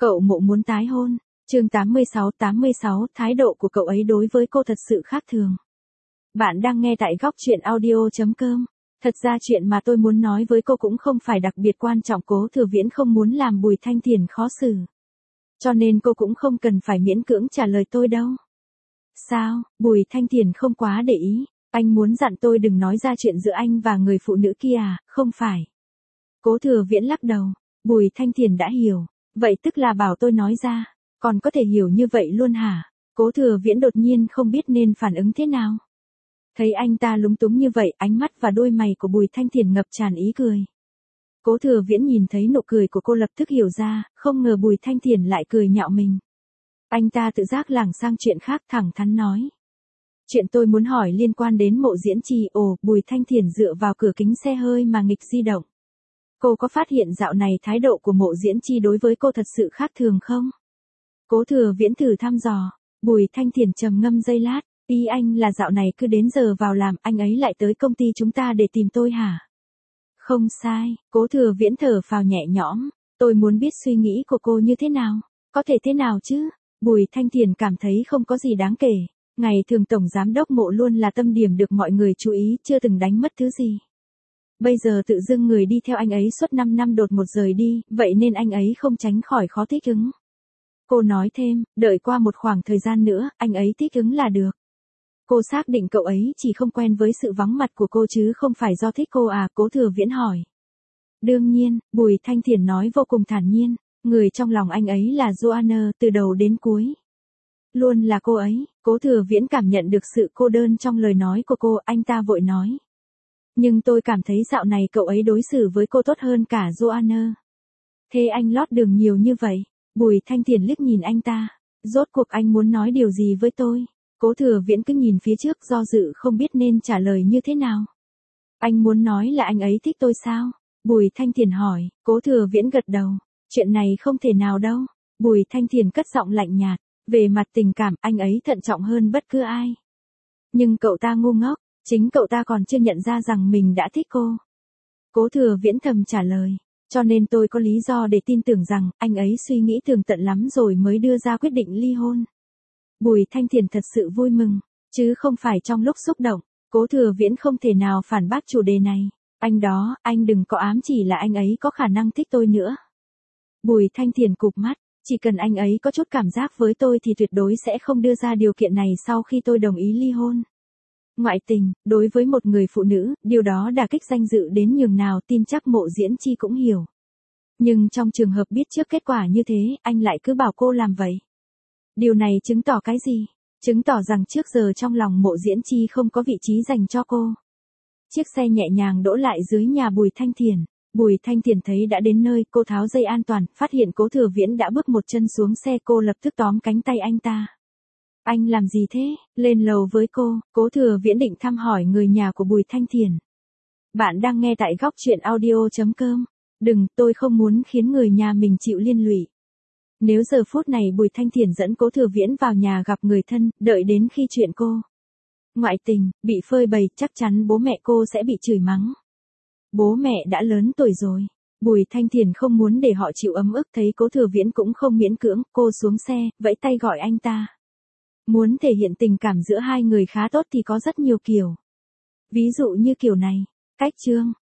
Cậu Mộ muốn tái hôn. Chương 86, thái độ của cậu ấy đối với cô thật sự khác thường. Bạn đang nghe tại góc chuyện audio.com. Thật ra chuyện mà tôi muốn nói với cô cũng không phải đặc biệt quan trọng, Cố Thừa Viễn không muốn làm Bùi Thanh Thiền khó xử. Cho nên cô cũng không cần phải miễn cưỡng trả lời tôi đâu. Sao, Bùi Thanh Thiền không quá để ý, anh muốn dặn tôi đừng nói ra chuyện giữa anh và người phụ nữ kia à, không phải. Cố Thừa Viễn lắc đầu, Bùi Thanh Thiền đã hiểu, vậy tức là bảo tôi nói ra, còn có thể hiểu như vậy luôn hả? Cố Thừa Viễn đột nhiên không biết nên phản ứng thế nào. Thấy anh ta lúng túng như vậy, ánh mắt và đôi mày của Bùi Thanh Thiền ngập tràn ý cười. Cố Thừa Viễn nhìn thấy nụ cười của cô lập tức hiểu ra, không ngờ Bùi Thanh Thiền lại cười nhạo mình. Anh ta tự giác lảng sang chuyện khác, thẳng thắn nói. Chuyện tôi muốn hỏi liên quan đến Mộ Diễn Chi. Ồ, Bùi Thanh Thiền dựa vào cửa kính xe hơi mà nghịch di động. Cô có phát hiện dạo này thái độ của Mộ Diễn Chi đối với cô thật sự khác thường không? Cố Thừa Viễn thử thăm dò. Bùi Thanh Thiền trầm ngâm giây lát. Ý anh là dạo này cứ đến giờ vào làm, anh ấy lại tới công ty chúng ta để tìm tôi hả? Không sai, Cố Thừa Viễn thở phào nhẹ nhõm. Tôi muốn biết suy nghĩ của cô như thế nào? Có thể thế nào chứ? Bùi Thanh Thiền cảm thấy không có gì đáng kể. Ngày thường Tổng Giám Đốc Mộ luôn là tâm điểm được mọi người chú ý, chưa từng đánh mất thứ gì. Bây giờ tự dưng người đi theo anh ấy suốt 5 năm đột một rời đi, vậy nên anh ấy không tránh khỏi khó thích ứng. Cô nói thêm, đợi qua một khoảng thời gian nữa, anh ấy thích ứng là được. Cô xác định cậu ấy chỉ không quen với sự vắng mặt của cô chứ không phải do thích cô à? Cố Thừa Viễn hỏi. Đương nhiên, Bùi Thanh Thiền nói vô cùng thản nhiên, người trong lòng anh ấy là Joanna từ đầu đến cuối. Luôn là cô ấy. Cố Thừa Viễn cảm nhận được sự cô đơn trong lời nói của cô, anh ta vội nói. Nhưng tôi cảm thấy dạo này cậu ấy đối xử với cô tốt hơn cả Joanna. Thế anh lót đường nhiều như vậy? Bùi Thanh Thiền liếc nhìn anh ta. Rốt cuộc anh muốn nói điều gì với tôi? Cố Thừa Viễn cứ nhìn phía trước do dự không biết nên trả lời như thế nào. Anh muốn nói là anh ấy thích tôi sao? Bùi Thanh Thiền hỏi. Cố Thừa Viễn gật đầu. Chuyện này không thể nào đâu. Bùi Thanh Thiền cất giọng lạnh nhạt. Về mặt tình cảm, anh ấy thận trọng hơn bất cứ ai. Nhưng cậu ta ngu ngốc, chính cậu ta còn chưa nhận ra rằng mình đã thích cô. Cố Thừa Viễn thầm trả lời. Cho nên tôi có lý do để tin tưởng rằng anh ấy suy nghĩ tường tận lắm rồi mới đưa ra quyết định ly hôn. Bùi Thanh Thiền thật sự vui mừng, chứ không phải trong lúc xúc động. Cố Thừa Viễn không thể nào phản bác chủ đề này. Anh đừng có ám chỉ là anh ấy có khả năng thích tôi nữa. Bùi Thanh Thiền cụp mắt, chỉ cần anh ấy có chút cảm giác với tôi thì tuyệt đối sẽ không đưa ra điều kiện này sau khi tôi đồng ý ly hôn. Ngoại tình, đối với một người phụ nữ, điều đó đả kích danh dự đến nhường nào tin chắc Mộ Diễn Chi cũng hiểu. Nhưng trong trường hợp biết trước kết quả như thế, anh lại cứ bảo cô làm vậy. Điều này chứng tỏ cái gì? Chứng tỏ rằng trước giờ trong lòng Mộ Diễn Chi không có vị trí dành cho cô. Chiếc xe nhẹ nhàng đỗ lại dưới nhà Bùi Thanh Thiền. Bùi Thanh Thiền thấy đã đến nơi, cô tháo dây an toàn, phát hiện Cố Thừa Viễn đã bước một chân xuống xe, cô lập tức tóm cánh tay anh ta. Anh làm gì thế? Lên lầu với cô. Cố Thừa Viễn định thăm hỏi người nhà của Bùi Thanh Thiền. Bạn đang nghe tại góc chuyện audio.com. Đừng, tôi không muốn khiến người nhà mình chịu liên lụy. Nếu giờ phút này Bùi Thanh Thiền dẫn Cố Thừa Viễn vào nhà gặp người thân, đợi đến khi chuyện cô ngoại tình, bị phơi bày, chắc chắn bố mẹ cô sẽ bị chửi mắng. Bố mẹ đã lớn tuổi rồi. Bùi Thanh Thiền không muốn để họ chịu ấm ức, thấy Cố Thừa Viễn cũng không miễn cưỡng, cô xuống xe, vẫy tay gọi anh ta. Muốn thể hiện tình cảm giữa hai người khá tốt thì có rất nhiều kiểu. Ví dụ như kiểu này. Cách chương,